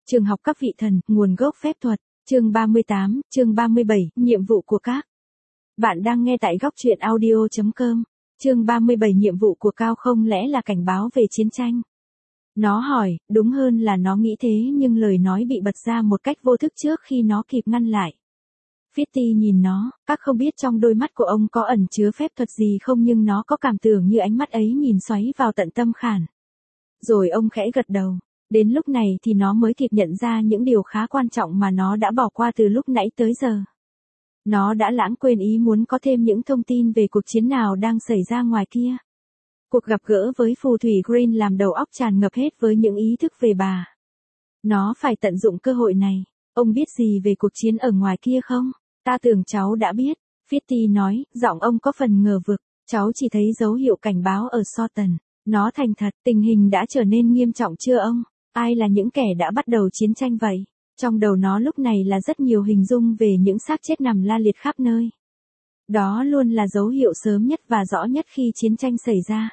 Trường học các vị thần, nguồn gốc phép thuật, chương 38, chương 37, nhiệm vụ của các. Bạn đang nghe tại góc truyện audio.com, chương 37 nhiệm vụ của Cao không lẽ là cảnh báo về chiến tranh. Nó hỏi, đúng hơn là nó nghĩ thế nhưng lời nói bị bật ra một cách vô thức trước khi nó kịp ngăn lại. Fitty nhìn nó, các không biết trong đôi mắt của ông có ẩn chứa phép thuật gì không nhưng nó có cảm tưởng như ánh mắt ấy nhìn xoáy vào tận tâm khảm. Rồi ông khẽ gật đầu. Đến lúc này thì nó mới kịp nhận ra những điều khá quan trọng mà nó đã bỏ qua từ lúc nãy tới giờ. Nó đã lãng quên ý muốn có thêm những thông tin về cuộc chiến nào đang xảy ra ngoài kia. Cuộc gặp gỡ với phù thủy Green làm đầu óc tràn ngập hết với những ý thức về bà. Nó phải tận dụng cơ hội này. Ông biết gì về cuộc chiến ở ngoài kia không? Ta tưởng cháu đã biết. Fitty nói, giọng ông có phần ngờ vực. Cháu chỉ thấy dấu hiệu cảnh báo ở Soton. Nó thành thật, tình hình đã trở nên nghiêm trọng chưa ông? Ai là những kẻ đã bắt đầu chiến tranh vậy? Trong đầu nó lúc này là rất nhiều hình dung về những xác chết nằm la liệt khắp nơi. Đó luôn là dấu hiệu sớm nhất và rõ nhất khi chiến tranh xảy ra.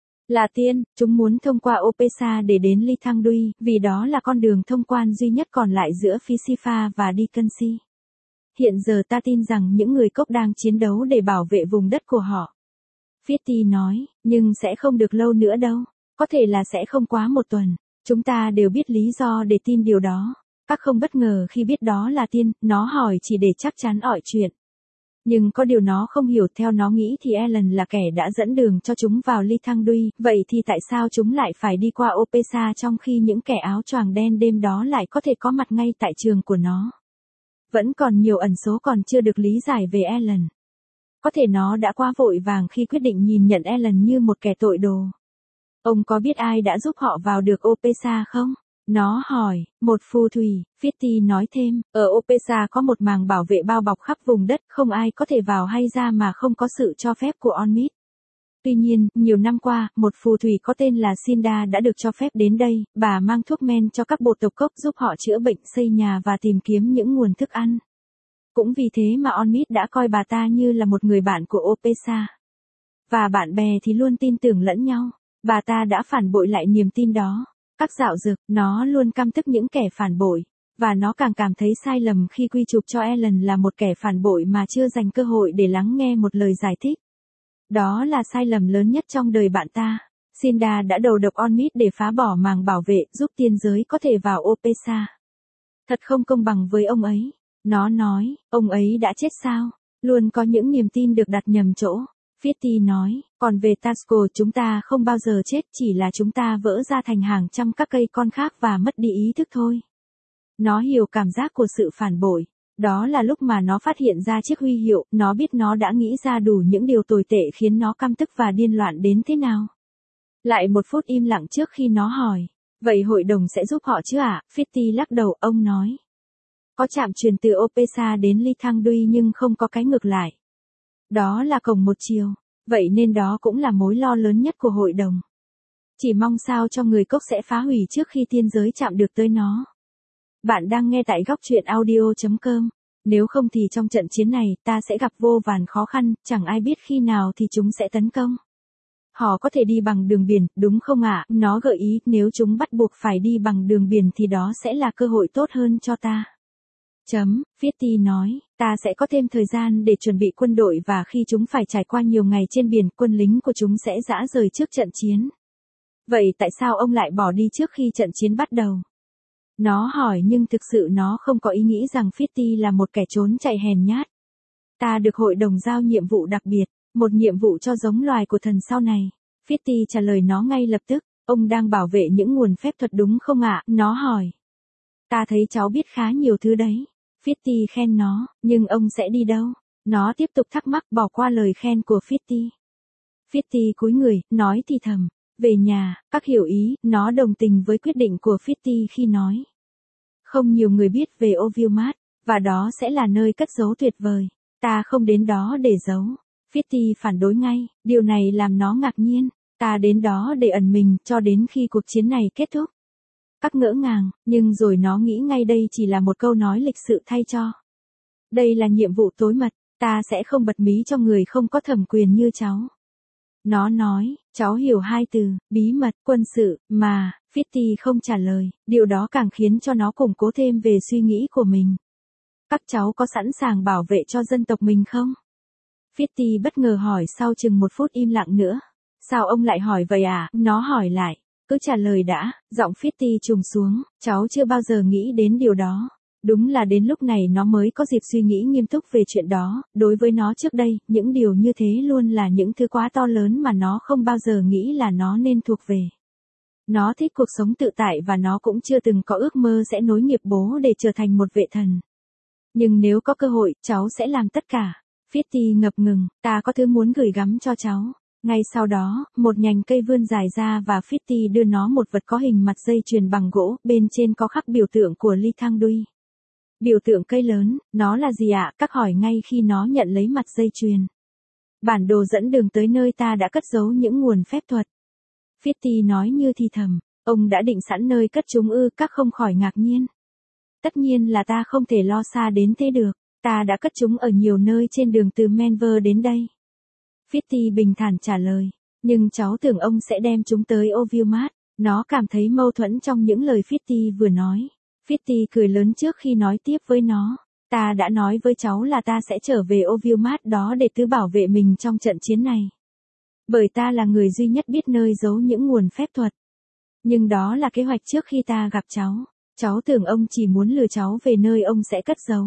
Là tiên, chúng muốn thông qua Opesa để đến Ly Thang Duy, vì đó là con đường thông quan duy nhất còn lại giữa Fisifa và Dikensi. Hiện giờ ta tin rằng những người cốc đang chiến đấu để bảo vệ vùng đất của họ. Fitty nói, nhưng sẽ không được lâu nữa đâu. Có thể là sẽ không quá một tuần. Chúng ta đều biết lý do để tin điều đó. Các không bất ngờ khi biết đó là tiên, nó hỏi chỉ để chắc chắn ỏi chuyện. Nhưng có điều nó không hiểu, theo nó nghĩ thì Ellen là kẻ đã dẫn đường cho chúng vào Ly Thang Duy, vậy thì tại sao chúng lại phải đi qua Opesa trong khi những kẻ áo choàng đen đêm đó lại có thể có mặt ngay tại trường của nó? Vẫn còn nhiều ẩn số còn chưa được lý giải về Ellen. Có thể nó đã quá vội vàng khi quyết định nhìn nhận Ellen như một kẻ tội đồ. Ông có biết ai đã giúp họ vào được Opesa không? Nó hỏi, một phù thủy. Fitty nói thêm, ở Opesa có một màng bảo vệ bao bọc khắp vùng đất, không ai có thể vào hay ra mà không có sự cho phép của Onmit. Tuy nhiên, nhiều năm qua, một phù thủy có tên là Cinda đã được cho phép đến đây, bà mang thuốc men cho các bộ tộc cốc giúp họ chữa bệnh, xây nhà và tìm kiếm những nguồn thức ăn. Cũng vì thế mà Onmit đã coi bà ta như là một người bạn của Opesa. Và bạn bè thì luôn tin tưởng lẫn nhau. Bà ta đã phản bội lại niềm tin đó. Các dạo dực, nó luôn căm tức những kẻ phản bội. Và nó càng cảm thấy sai lầm khi quy chụp cho Ellen là một kẻ phản bội mà chưa dành cơ hội để lắng nghe một lời giải thích. Đó là sai lầm lớn nhất trong đời bạn ta. Cinda đã đầu độc Onmit để phá bỏ màng bảo vệ, giúp tiên giới có thể vào Opesa. Thật không công bằng với ông ấy. Nó nói, ông ấy đã chết sao? Luôn có những niềm tin được đặt nhầm chỗ. Fitty nói, còn về Tasco chúng ta không bao giờ chết, chỉ là chúng ta vỡ ra thành hàng trăm các cây con khác và mất đi ý thức thôi. Nó hiểu cảm giác của sự phản bội. Đó là lúc mà nó phát hiện ra chiếc huy hiệu, nó biết nó đã nghĩ ra đủ những điều tồi tệ khiến nó căm tức và điên loạn đến thế nào. Lại một phút im lặng trước khi nó hỏi, vậy hội đồng sẽ giúp họ chứ ạ? Fitty lắc đầu, ông nói. Có trạm truyền từ Opesa đến Ly Thang Duy nhưng không có cái ngược lại. Đó là cổng một chiều, vậy nên đó cũng là mối lo lớn nhất của hội đồng. Chỉ mong sao cho người cốc sẽ phá hủy trước khi tiên giới chạm được tới nó. Bạn đang nghe tại góc truyện audio.com. Nếu không thì trong trận chiến này ta sẽ gặp vô vàn khó khăn, chẳng ai biết khi nào thì chúng sẽ tấn công. Họ có thể đi bằng đường biển, đúng không ạ? Nó gợi ý, nếu chúng bắt buộc phải đi bằng đường biển thì đó sẽ là cơ hội tốt hơn cho ta. Fitty nói, ta sẽ có thêm thời gian để chuẩn bị quân đội và khi chúng phải trải qua nhiều ngày trên biển, quân lính của chúng sẽ rã rời trước trận chiến. Vậy tại sao ông lại bỏ đi trước khi trận chiến bắt đầu? Nó hỏi nhưng thực sự nó không có ý nghĩ rằng Fitty là một kẻ trốn chạy hèn nhát. Ta được hội đồng giao nhiệm vụ đặc biệt, một nhiệm vụ cho giống loài của thần sau này. Fitty trả lời nó ngay lập tức, ông đang bảo vệ những nguồn phép thuật đúng không ạ? Nó hỏi. Ta thấy cháu biết khá nhiều thứ đấy. Fitty khen nó, nhưng ông sẽ đi đâu? Nó tiếp tục thắc mắc bỏ qua lời khen của Fitty. Fitty cúi người, nói thì thầm. Về nhà, các hiểu ý, nó đồng tình với quyết định của Fitty khi nói. Không nhiều người biết về Oviumat, và đó sẽ là nơi cất giấu tuyệt vời. Ta không đến đó để giấu. Fitty phản đối ngay, điều này làm nó ngạc nhiên. Ta đến đó để ẩn mình cho đến khi cuộc chiến này kết thúc. Các ngỡ ngàng, nhưng rồi nó nghĩ ngay đây chỉ là một câu nói lịch sự thay cho. Đây là nhiệm vụ tối mật, ta sẽ không bật mí cho người không có thẩm quyền như cháu. Nó nói, cháu hiểu hai từ, bí mật, quân sự, mà, Fitty không trả lời, điều đó càng khiến cho nó củng cố thêm về suy nghĩ của mình. Các cháu có sẵn sàng bảo vệ cho dân tộc mình không? Fitty bất ngờ hỏi sau chừng 1 phút im lặng nữa. Sao ông lại hỏi vậy à? Nó hỏi lại. Cứ trả lời đã, giọng Fitty trùng xuống, cháu chưa bao giờ nghĩ đến điều đó. Đúng là đến lúc này nó mới có dịp suy nghĩ nghiêm túc về chuyện đó, đối với nó trước đây, những điều như thế luôn là những thứ quá to lớn mà nó không bao giờ nghĩ là nó nên thuộc về. Nó thích cuộc sống tự tại và nó cũng chưa từng có ước mơ sẽ nối nghiệp bố để trở thành một vệ thần. Nhưng nếu có cơ hội, cháu sẽ làm tất cả. Fitty ngập ngừng, ta có thứ muốn gửi gắm cho cháu. Ngay sau đó, một nhành cây vươn dài ra và Fitty đưa nó một vật có hình mặt dây chuyền bằng gỗ, bên trên có khắc biểu tượng của Lee Thang-dui. Biểu tượng cây lớn, nó là gì ạ? Các hỏi ngay khi nó nhận lấy mặt dây chuyền. Bản đồ dẫn đường tới nơi ta đã cất giấu những nguồn phép thuật. Fitty nói như thì thầm, ông đã định sẵn nơi cất chúng ư? Các không khỏi ngạc nhiên. Tất nhiên là ta không thể lo xa đến thế được, ta đã cất chúng ở nhiều nơi trên đường từ Manver đến đây. Fitty bình thản trả lời, nhưng cháu tưởng ông sẽ đem chúng tới Oviumat. Nó cảm thấy mâu thuẫn trong những lời Fitty vừa nói. Fitty cười lớn trước khi nói tiếp với nó. Ta đã nói với cháu là ta sẽ trở về Oviumat đó để tự bảo vệ mình trong trận chiến này. Bởi ta là người duy nhất biết nơi giấu những nguồn phép thuật. Nhưng đó là kế hoạch trước khi ta gặp cháu. Cháu tưởng ông chỉ muốn lừa cháu về nơi ông sẽ cất giấu.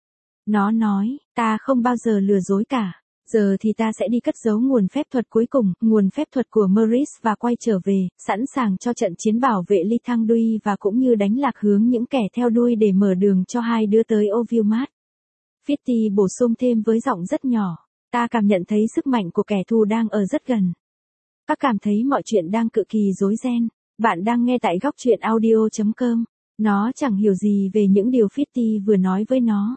Nó nói, ta không bao giờ lừa dối cả. Giờ thì ta sẽ đi cất giấu nguồn phép thuật cuối cùng, nguồn phép thuật của Maurice và quay trở về, sẵn sàng cho trận chiến bảo vệ Lee Thang-dui và cũng như đánh lạc hướng những kẻ theo đuôi để mở đường cho hai đứa tới Oviumat. Fitty bổ sung thêm với giọng rất nhỏ, ta cảm nhận thấy sức mạnh của kẻ thù đang ở rất gần. Các cảm thấy mọi chuyện đang cực kỳ rối ren. Bạn đang nghe tại góc truyện audio.com. Nó chẳng hiểu gì về những điều Fitty vừa nói với nó.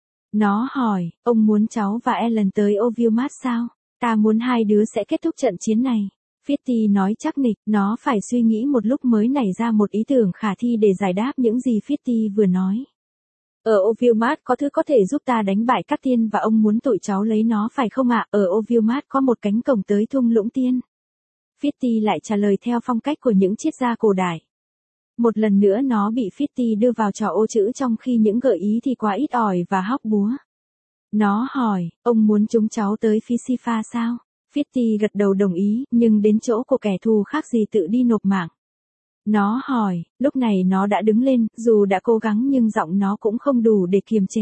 Nó hỏi, ông muốn cháu và Ellen tới Oviumat sao? Ta muốn hai đứa sẽ kết thúc trận chiến này. Fitty nói chắc nịch, nó phải suy nghĩ một lúc mới nảy ra một ý tưởng khả thi để giải đáp những gì Fitty vừa nói. Ở Oviumat có thứ có thể giúp ta đánh bại các tiên và ông muốn tụi cháu lấy nó phải không ạ? Ở Oviumat có một cánh cổng tới thung lũng tiên. Fitty lại trả lời theo phong cách của những triết gia cổ đại. Một lần nữa nó bị Fitty đưa vào trò ô chữ trong khi những gợi ý thì quá ít ỏi và hóc búa. Nó hỏi, ông muốn chúng cháu tới Phi-si-pha sao? Fitty gật đầu đồng ý, nhưng đến chỗ của kẻ thù khác gì tự đi nộp mạng. Nó hỏi, lúc này nó đã đứng lên, dù đã cố gắng nhưng giọng nó cũng không đủ để kiềm chế.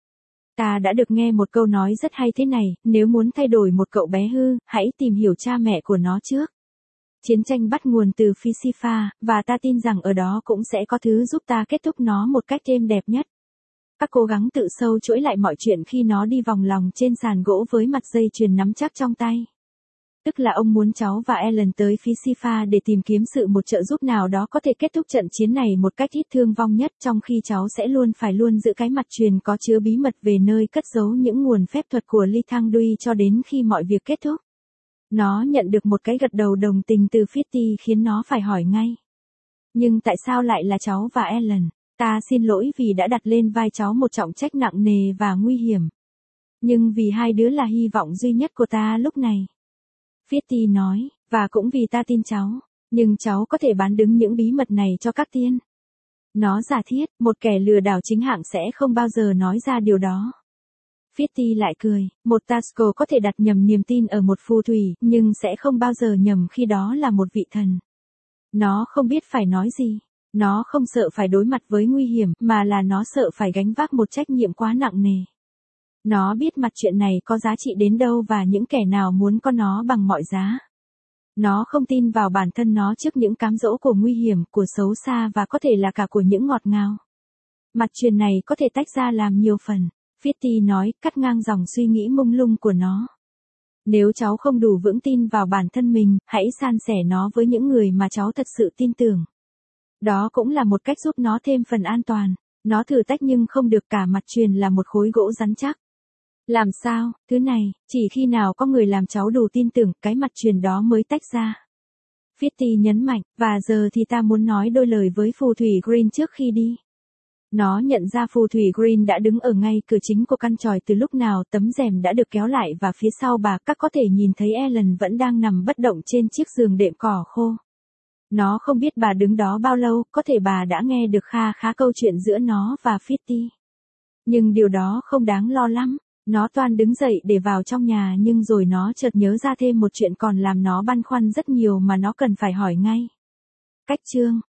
Ta đã được nghe một câu nói rất hay thế này, nếu muốn thay đổi một cậu bé hư, hãy tìm hiểu cha mẹ của nó trước. Chiến tranh bắt nguồn từ Phi-si-pha, và ta tin rằng ở đó cũng sẽ có thứ giúp ta kết thúc nó một cách êm đẹp nhất. Các cố gắng tự sâu chuỗi lại mọi chuyện khi nó đi vòng lòng trên sàn gỗ với mặt dây chuyền nắm chắc trong tay. Tức là ông muốn cháu và Ellen tới Phi-si-pha để tìm kiếm sự một trợ giúp nào đó có thể kết thúc trận chiến này một cách ít thương vong nhất, trong khi cháu sẽ phải luôn giữ cái mặt truyền có chứa bí mật về nơi cất giấu những nguồn phép thuật của Lee Thang-dui cho đến khi mọi việc kết thúc. Nó nhận được một cái gật đầu đồng tình từ Fitty khiến nó phải hỏi ngay. Nhưng tại sao lại là cháu và Ellen? Ta xin lỗi vì đã đặt lên vai cháu một trọng trách nặng nề và nguy hiểm. Nhưng vì hai đứa là hy vọng duy nhất của ta lúc này. Fitty nói, và cũng vì ta tin cháu. Nhưng cháu có thể bán đứng những bí mật này cho các tiên. Nó giả thiết, một kẻ lừa đảo chính hạng sẽ không bao giờ nói ra điều đó. Fitty lại cười, một Tasco có thể đặt nhầm niềm tin ở một phù thủy, nhưng sẽ không bao giờ nhầm khi đó là một vị thần. Nó không biết phải nói gì. Nó không sợ phải đối mặt với nguy hiểm, mà là nó sợ phải gánh vác một trách nhiệm quá nặng nề. Nó biết mặt chuyện này có giá trị đến đâu và những kẻ nào muốn có nó bằng mọi giá. Nó không tin vào bản thân nó trước những cám dỗ của nguy hiểm, của xấu xa và có thể là cả của những ngọt ngào. Mặt truyền này có thể tách ra làm nhiều phần. Fitty nói, cắt ngang dòng suy nghĩ mông lung của nó. Nếu cháu không đủ vững tin vào bản thân mình, hãy san sẻ nó với những người mà cháu thật sự tin tưởng. Đó cũng là một cách giúp nó thêm phần an toàn. Nó thử tách nhưng không được, cả mặt truyền là một khối gỗ rắn chắc. Làm sao, thứ này, chỉ khi nào có người làm cháu đủ tin tưởng, cái mặt truyền đó mới tách ra. Fitty nhấn mạnh, và giờ thì ta muốn nói đôi lời với phù thủy Green trước khi đi. Nó nhận ra phù thủy Green đã đứng ở ngay cửa chính của căn tròi từ lúc nào, tấm rèm đã được kéo lại và phía sau bà các có thể nhìn thấy Ellen vẫn đang nằm bất động trên chiếc giường đệm cỏ khô. Nó không biết bà đứng đó bao lâu, có thể bà đã nghe được kha khá câu chuyện giữa nó và Fitty. Nhưng điều đó không đáng lo lắm. Nó toan đứng dậy để vào trong nhà nhưng rồi nó chợt nhớ ra thêm một chuyện còn làm nó băn khoăn rất nhiều mà nó cần phải hỏi ngay. Cách chương